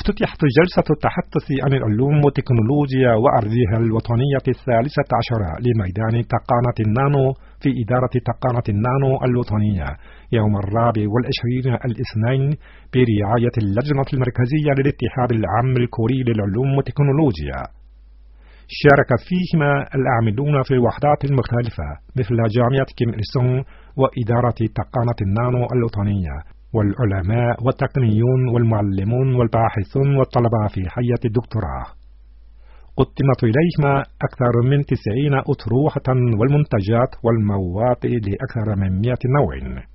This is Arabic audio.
افتتحت جلسة التحدث عن العلوم والتكنولوجيا وأرضها الوطنية 13 لميدان تقنية النانو في إدارة تقنية النانو الوطنية يوم 24 الاثنين برعاية اللجنة المركزية للاتحاد العام الكوري للعلوم والتكنولوجيا. شارك فيهما العاملون في الوحدات المختلفة مثل جامعة كيم إل سونغ وإدارة تقنية النانو الوطنية والعلماء والتقنيون والمعلمون والباحثون والطلبة في حية الدكتوراه. قدمت إليهما أكثر من 90 أطروحة والمنتجات والمواد لأكثر من 100 نوع.